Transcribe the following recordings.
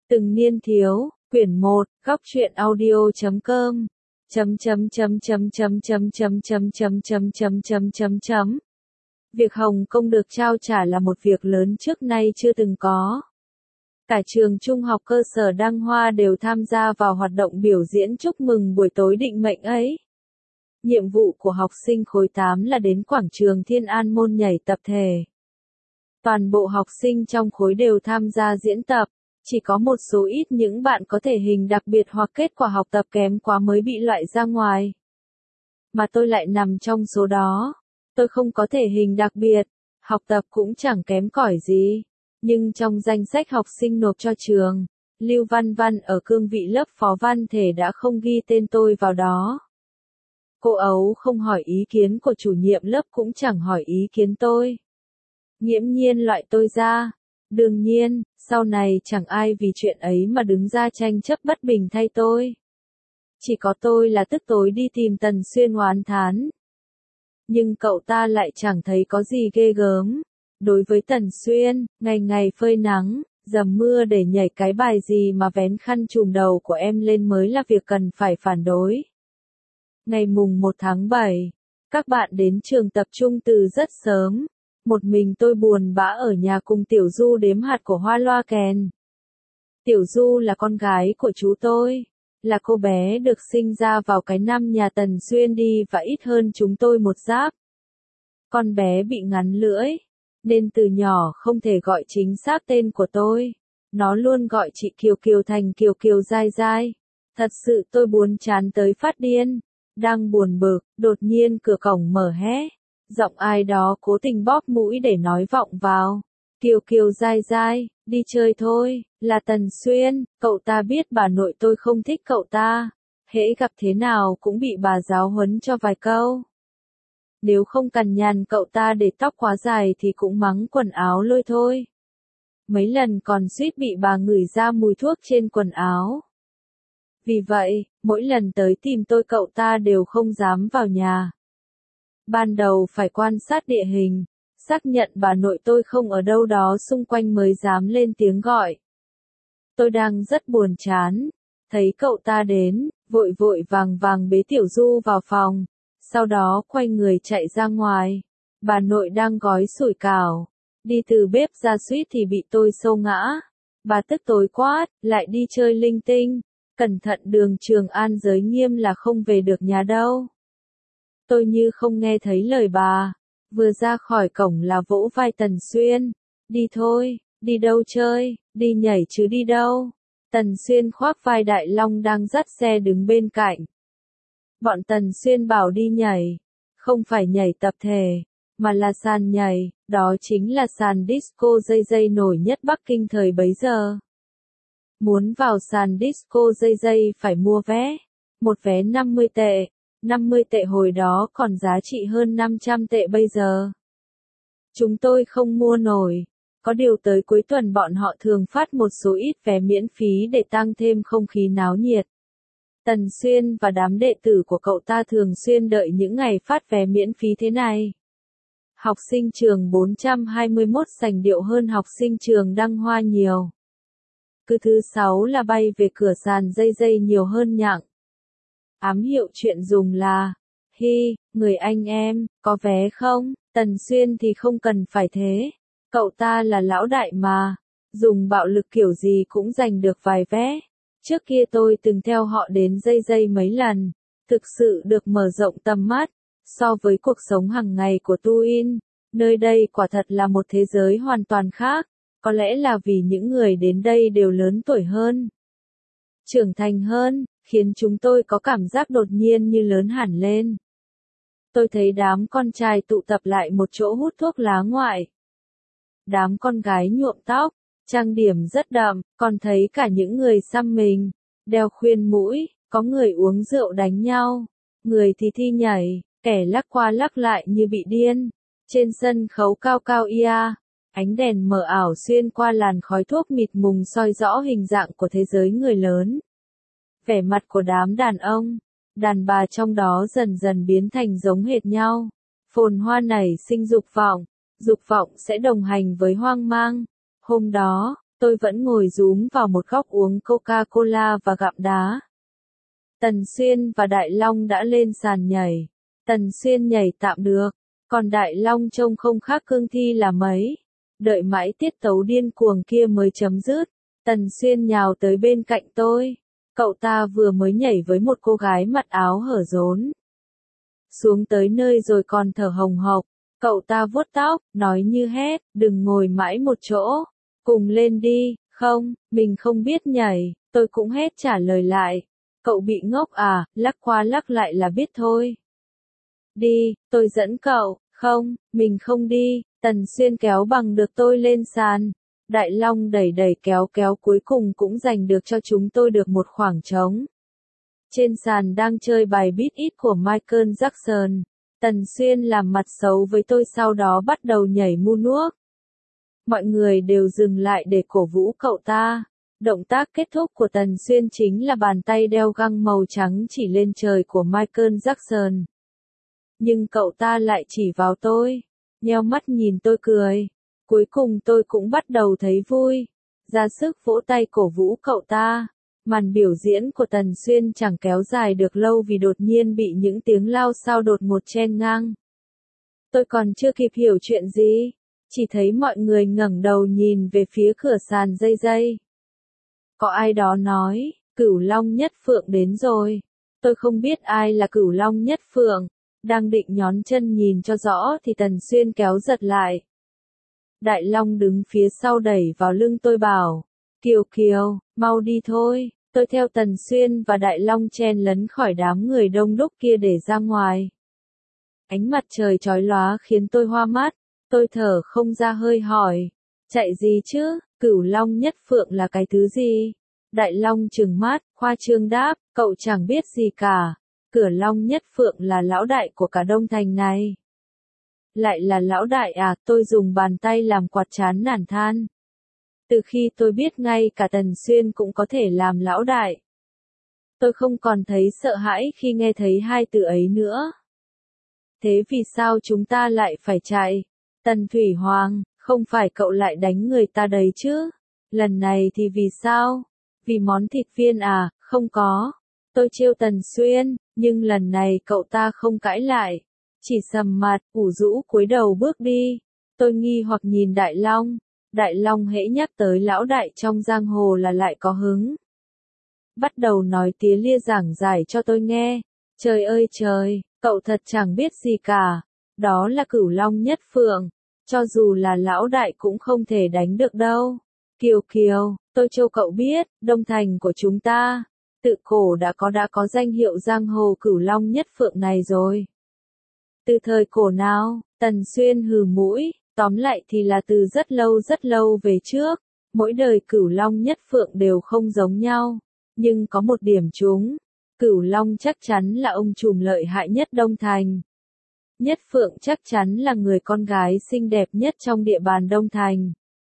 Từng niên thiếu, quyển 1, góc truyện audio.com. Việc Hồng Kông được trao trả là một việc lớn trước nay chưa từng có. Cả trường trung học cơ sở Đăng Hoa đều tham gia vào hoạt động biểu diễn chúc mừng buổi tối định mệnh ấy. Nhiệm vụ của học sinh khối 8 là đến quảng trường Thiên An Môn nhảy tập thể. Toàn bộ học sinh trong khối đều tham gia diễn tập, chỉ có một số ít những bạn có thể hình đặc biệt hoặc kết quả học tập kém quá mới bị loại ra ngoài. Mà tôi lại nằm trong số đó. Tôi không có thể hình đặc biệt, học tập cũng chẳng kém cỏi gì. Nhưng trong danh sách học sinh nộp cho trường, Lưu Văn Văn ở cương vị lớp phó văn thể đã không ghi tên tôi vào đó. Cô Ấu không hỏi ý kiến của chủ nhiệm lớp cũng chẳng hỏi ý kiến tôi. Nghiễm nhiên loại tôi ra. Đương nhiên, sau này chẳng ai vì chuyện ấy mà đứng ra tranh chấp bất bình thay tôi. Chỉ có tôi là tức tối đi tìm Tần Xuyên oán thán. Nhưng cậu ta lại chẳng thấy có gì ghê gớm. Đối với Tần Xuyên, ngày ngày phơi nắng, dầm mưa để nhảy cái bài gì mà vén khăn trùm đầu của em lên mới là việc cần phải phản đối. Ngày mùng 1 tháng 7, các bạn đến trường tập trung từ rất sớm. Một mình tôi buồn bã ở nhà cùng Tiểu Du đếm hạt của hoa loa kèn. Tiểu Du là con gái của chú tôi, là cô bé được sinh ra vào cái năm nhà Tần Xuyên đi và ít hơn chúng tôi một giáp. Con bé bị ngắn lưỡi, nên từ nhỏ không thể gọi chính xác tên của tôi. Nó luôn gọi chị Kiều Kiều thành Kiều Kiều dai dai. Thật sự tôi buồn chán tới phát điên. Đang buồn bực, đột nhiên cửa cổng mở hé. Giọng ai đó cố tình bóp mũi để nói vọng vào. Kiều Kiều dai dai, đi chơi thôi, là Tần Xuyên, cậu ta biết bà nội tôi không thích cậu ta. Hễ gặp thế nào cũng bị bà giáo huấn cho vài câu. Nếu không cằn nhằn cậu ta để tóc quá dài thì cũng mắng quần áo lôi thôi. Mấy lần còn suýt bị bà ngửi ra mùi thuốc trên quần áo. Vì vậy, mỗi lần tới tìm tôi cậu ta đều không dám vào nhà. Ban đầu phải quan sát địa hình, xác nhận bà nội tôi không ở đâu đó xung quanh mới dám lên tiếng gọi. Tôi đang rất buồn chán, thấy cậu ta đến, vội vội vàng vàng bế Tiểu Du vào phòng, sau đó quay người chạy ra ngoài. Bà nội đang gói sủi cảo, đi từ bếp ra suýt thì bị tôi xô ngã. Bà tức tối quát, lại đi chơi linh tinh, cẩn thận đường Trường An giới nghiêm là không về được nhà đâu. Tôi như không nghe thấy lời bà, vừa ra khỏi cổng là vỗ vai Tần Xuyên. Đi thôi, đi đâu chơi, đi nhảy chứ đi đâu. Tần Xuyên khoác vai Đại Long đang dắt xe đứng bên cạnh. Bọn Tần Xuyên bảo đi nhảy, không phải nhảy tập thể, mà là sàn nhảy, đó chính là sàn disco dây dây nổi nhất Bắc Kinh thời bấy giờ. Muốn vào sàn disco dây dây phải mua vé, một vé 50 tệ. 50 tệ hồi đó còn giá trị hơn 500 tệ bây giờ. Chúng tôi không mua nổi. Có điều tới cuối tuần bọn họ thường phát một số ít vé miễn phí để tăng thêm không khí náo nhiệt. Tần Xuyên và đám đệ tử của cậu ta thường xuyên đợi những ngày phát vé miễn phí thế này. Học sinh trường 421 sành điệu hơn học sinh trường Đăng Hoa nhiều. Cứ thứ 6 là bay về cửa sàn dây dây nhiều hơn nhặng. Ám hiệu chuyện dùng là, hi, người anh em, có vé không? Tần Xuyên thì không cần phải thế. Cậu ta là lão đại mà, dùng bạo lực kiểu gì cũng giành được vài vé. Trước kia tôi từng theo họ đến dây dây mấy lần, thực sự được mở rộng tầm mắt. So với cuộc sống hàng ngày của Tuin, nơi đây quả thật là một thế giới hoàn toàn khác. Có lẽ là vì những người đến đây đều lớn tuổi hơn, trưởng thành hơn, khiến chúng tôi có cảm giác đột nhiên như lớn hẳn lên. Tôi thấy đám con trai tụ tập lại một chỗ hút thuốc lá ngoại. Đám con gái nhuộm tóc, trang điểm rất đậm, còn thấy cả những người xăm mình, đeo khuyên mũi, có người uống rượu đánh nhau, người thì thi nhảy, kẻ lắc qua lắc lại như bị điên. Trên sân khấu cao cao ia, ánh đèn mờ ảo xuyên qua làn khói thuốc mịt mùng soi rõ hình dạng của thế giới người lớn. Vẻ mặt của đám đàn ông, đàn bà trong đó dần dần biến thành giống hệt nhau. Phồn hoa nảy sinh dục vọng sẽ đồng hành với hoang mang. Hôm đó, Tôi vẫn ngồi rúm vào một góc uống Coca-Cola và gặm đá. Tần Xuyên và Đại Long đã lên sàn nhảy. Tần Xuyên nhảy tạm được, còn Đại Long trông không khác cương thi là mấy. Đợi mãi tiết tấu điên cuồng kia mới chấm dứt, Tần Xuyên nhào tới bên cạnh tôi. Cậu ta vừa mới nhảy với một cô gái mặc áo hở rốn. Xuống tới nơi rồi còn thở hồng hộc, cậu ta vuốt tóc, nói như hét, đừng ngồi mãi một chỗ, cùng lên đi. Không, mình không biết nhảy, tôi cũng hét trả lời lại. Cậu bị ngốc à, lắc qua lắc lại là biết thôi. Đi, tôi dẫn cậu. Không, mình không đi. Tần Xuyên kéo bằng được tôi lên sàn. Đại Long đẩy đẩy kéo kéo cuối cùng cũng giành được cho chúng tôi được một khoảng trống. Trên sàn đang chơi bài Beat It của Michael Jackson. Tần Xuyên làm mặt xấu với tôi sau đó bắt đầu nhảy moonwalk. Mọi người đều dừng lại để cổ vũ cậu ta. Động tác kết thúc của Tần Xuyên chính là bàn tay đeo găng màu trắng chỉ lên trời của Michael Jackson. Nhưng cậu ta lại chỉ vào tôi, nheo mắt nhìn tôi cười. Cuối cùng tôi cũng bắt đầu thấy vui, ra sức vỗ tay cổ vũ cậu ta. Màn biểu diễn của Tần Xuyên chẳng kéo dài được lâu vì đột nhiên bị những tiếng lao xao đột ngột chen ngang. Tôi còn chưa kịp hiểu chuyện gì, chỉ thấy mọi người ngẩng đầu nhìn về phía cửa sàn dây dây. Có ai đó nói, Cửu Long Nhất Phượng đến rồi. Tôi không biết ai là Cửu Long Nhất Phượng, đang định nhón chân nhìn cho rõ thì Tần Xuyên kéo giật lại. Đại Long đứng phía sau đẩy vào lưng tôi bảo, Kiều Kiều, mau đi thôi. Tôi theo Tần Xuyên và Đại Long chen lấn khỏi đám người đông đúc kia để ra ngoài. Ánh mặt trời chói lóa khiến tôi hoa mắt, tôi thở không ra hơi hỏi, chạy gì chứ, Cửu Long Nhất Phượng là cái thứ gì? Đại Long trừng mắt, khoa trương đáp, cậu chẳng biết gì cả. Cửu Long Nhất Phượng là lão đại của cả Đông Thành này. Lại là lão đại à, tôi dùng bàn tay làm quạt chán nản than. Từ khi tôi biết ngay cả Tần Xuyên cũng có thể làm lão đại. Tôi không còn thấy sợ hãi khi nghe thấy hai từ ấy nữa. Thế vì sao chúng ta lại phải chạy? Tần Thủy Hoàng, không phải cậu lại đánh người ta đấy chứ? Lần này thì vì sao? Vì món thịt viên à? Không có. Tôi trêu Tần Xuyên, nhưng lần này cậu ta không cãi lại. Chỉ sầm mặt, ủ rũ cúi đầu bước đi. Tôi nghi hoặc nhìn Đại Long. Đại Long hễ nhắc tới lão đại trong giang hồ là lại có hứng. Bắt đầu nói tía lia giảng giải cho tôi nghe. Trời ơi trời, cậu thật chẳng biết gì cả. Đó là Cửu Long Nhất Phượng. Cho dù là lão đại cũng không thể đánh được đâu. Kiều Kiều, tôi cho cậu biết, Đông Thành của chúng ta, tự cổ đã có danh hiệu giang hồ Cửu Long Nhất Phượng này rồi. Từ thời cổ nào? Tần Xuyên hừ mũi, tóm lại thì là từ rất lâu về trước. Mỗi đời Cửu Long Nhất Phượng đều không giống nhau. Nhưng có một điểm chung, Cửu Long chắc chắn là ông trùm lợi hại nhất Đông Thành. Nhất Phượng chắc chắn là người con gái xinh đẹp nhất trong địa bàn Đông Thành.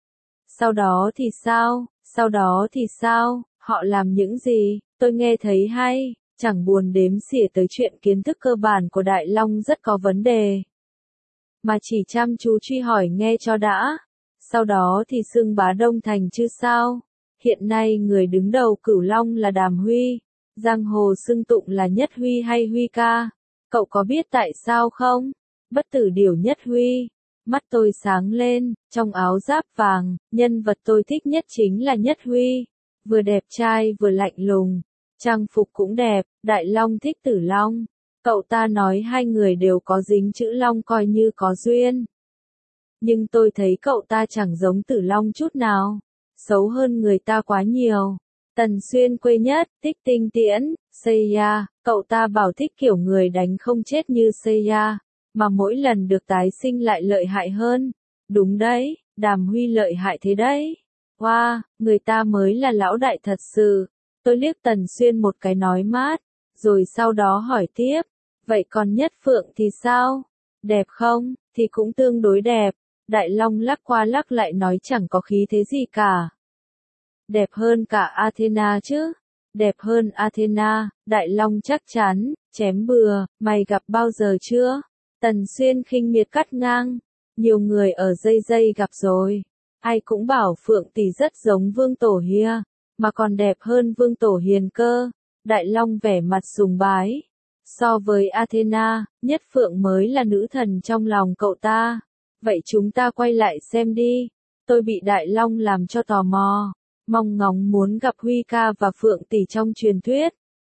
Sau đó thì sao? Sau đó thì sao? Họ làm những gì? Tôi nghe thấy hay, chẳng buồn đếm xỉa tới chuyện kiến thức cơ bản của Đại Long rất có vấn đề. Mà chỉ chăm chú truy hỏi nghe cho đã. Sau đó thì xưng bá Đông Thành chứ sao? Hiện nay người đứng đầu Cửu Long là Đàm Huy. Giang hồ xưng tụng là Nhất Huy hay Huy ca. Cậu có biết tại sao không? Bất tử điểu Nhất Huy. Mắt tôi sáng lên, trong áo giáp vàng, nhân vật tôi thích nhất chính là Nhất Huy. Vừa đẹp trai vừa lạnh lùng, trang phục cũng đẹp, Đại Long thích Tử Long. Cậu ta nói hai người đều có dính chữ Long coi như có duyên. Nhưng tôi thấy cậu ta chẳng giống Tử Long chút nào, xấu hơn người ta quá nhiều. Tần Xuyên quê nhất, thích Tinh Tiễn, Seiya, cậu ta bảo thích kiểu người đánh không chết như Seiya, mà mỗi lần được tái sinh lại lợi hại hơn. Đúng đấy, Đàm Huy lợi hại thế đấy. Wow, người ta mới là lão đại thật sự. Tôi liếc Tần Xuyên một cái nói mát, rồi sau đó hỏi tiếp, vậy còn Nhất Phượng thì sao? Đẹp không? Thì cũng tương đối đẹp. Đại Long lắc qua lắc lại nói chẳng có khí thế gì cả. Đẹp hơn cả Athena chứ? Đẹp hơn Athena, Đại Long chắc chắn, chém bừa, mày gặp bao giờ chưa? Tần Xuyên khinh miệt cắt ngang, nhiều người ở dây dây gặp rồi. Ai cũng bảo Phượng Tỷ rất giống Vương Tổ Hia, mà còn đẹp hơn Vương Tổ Hiền cơ. Đại Long vẻ mặt sùng bái. So với Athena, Nhất Phượng mới là nữ thần trong lòng cậu ta. Vậy chúng ta quay lại xem đi. Tôi bị Đại Long làm cho tò mò, mong ngóng muốn gặp Huy ca và Phượng Tỷ trong truyền thuyết.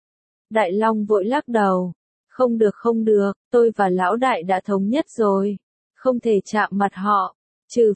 Đại Long vội lắc đầu. Không được không được, tôi và Lão Đại đã thống nhất rồi. Không thể chạm mặt họ. Trừ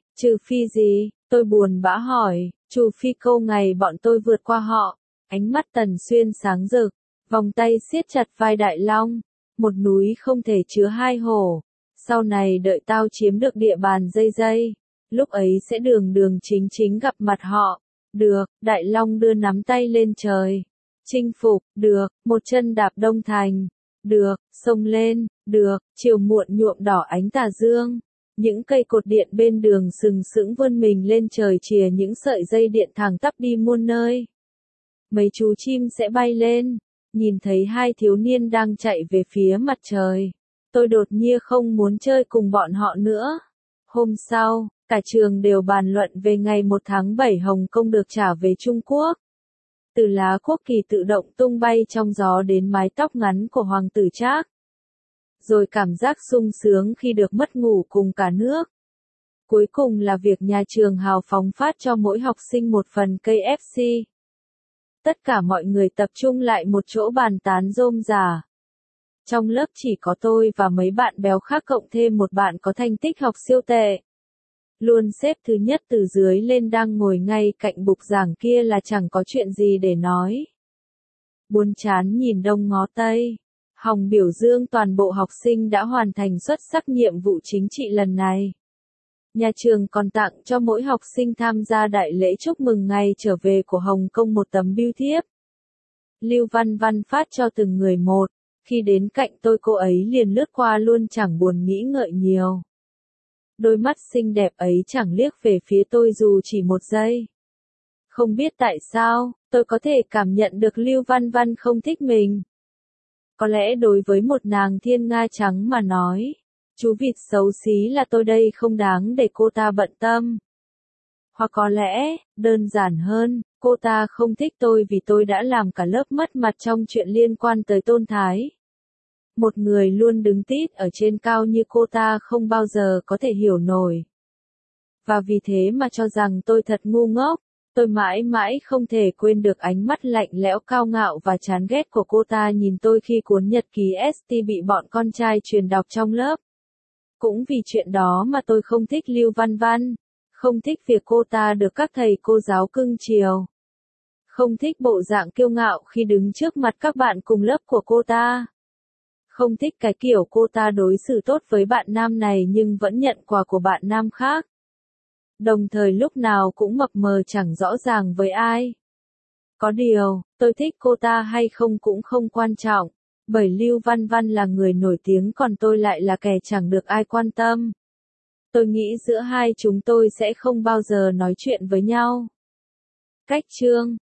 phi gì? Tôi buồn bã hỏi. Trừ phi câu ngày bọn tôi vượt qua họ. Ánh mắt Tần Xuyên sáng rực. Vòng tay siết chặt vai Đại Long. Một núi không thể chứa hai hổ. Sau này đợi tao chiếm được địa bàn dây. Lúc ấy sẽ đường đường chính chính gặp mặt họ. Được, Đại Long đưa nắm tay lên trời. Chinh phục, được, một chân đạp Đông Thành. Được, xông lên, được, chiều muộn nhuộm đỏ ánh tà dương. Những cây cột điện bên đường sừng sững vươn mình lên trời chìa những sợi dây điện thẳng tắp đi muôn nơi. Mấy chú chim sẽ bay lên, nhìn thấy hai thiếu niên đang chạy về phía mặt trời. Tôi đột nhiên không muốn chơi cùng bọn họ nữa. Hôm sau, cả trường đều bàn luận về ngày 1 tháng 7 Hồng Kông được trả về Trung Quốc. Từ lá quốc kỳ tự động tung bay trong gió đến mái tóc ngắn của Hoàng tử Trác. Rồi cảm giác sung sướng khi được mất ngủ cùng cả nước. Cuối cùng là việc nhà trường hào phóng phát cho mỗi học sinh một phần KFC. Tất cả mọi người tập trung lại một chỗ bàn tán rôm rả. Trong lớp chỉ có tôi và mấy bạn béo khác cộng thêm một bạn có thành tích học siêu tệ. Luôn xếp thứ nhất từ dưới lên đang ngồi ngay cạnh bục giảng kia là chẳng có chuyện gì để nói. Buồn chán nhìn đông ngó tây. Hòng biểu dương toàn bộ học sinh đã hoàn thành xuất sắc nhiệm vụ chính trị lần này. Nhà trường còn tặng cho mỗi học sinh tham gia đại lễ chúc mừng ngày trở về của Hồng Kông một tấm bưu thiếp. Lưu Văn Văn phát cho từng người một. Khi đến cạnh tôi cô ấy liền lướt qua luôn chẳng buồn nghĩ ngợi nhiều. Đôi mắt xinh đẹp ấy chẳng liếc về phía tôi dù chỉ một giây. Không biết tại sao, tôi có thể cảm nhận được Lưu Văn Văn không thích mình. Có lẽ đối với một nàng thiên nga trắng mà nói, chú vịt xấu xí là tôi đây không đáng để cô ta bận tâm. Hoặc có lẽ, đơn giản hơn, cô ta không thích tôi vì tôi đã làm cả lớp mất mặt trong chuyện liên quan tới Tôn Thái. Một người luôn đứng tít ở trên cao như cô ta không bao giờ có thể hiểu nổi. Và vì thế mà cho rằng tôi thật ngu ngốc, tôi mãi mãi không thể quên được ánh mắt lạnh lẽo cao ngạo và chán ghét của cô ta nhìn tôi khi cuốn nhật ký ST bị bọn con trai truyền đọc trong lớp. Cũng vì chuyện đó mà tôi không thích Lưu Văn Văn, không thích việc cô ta được các thầy cô giáo cưng chiều. Không thích bộ dạng kiêu ngạo khi đứng trước mặt các bạn cùng lớp của cô ta. Không thích cái kiểu cô ta đối xử tốt với bạn nam này nhưng vẫn nhận quà của bạn nam khác. Đồng thời lúc nào cũng mập mờ chẳng rõ ràng với ai. Có điều, tôi thích cô ta hay không cũng không quan trọng, bởi Lưu Văn Văn là người nổi tiếng còn tôi lại là kẻ chẳng được ai quan tâm. Tôi nghĩ giữa hai chúng tôi sẽ không bao giờ nói chuyện với nhau. Cách chương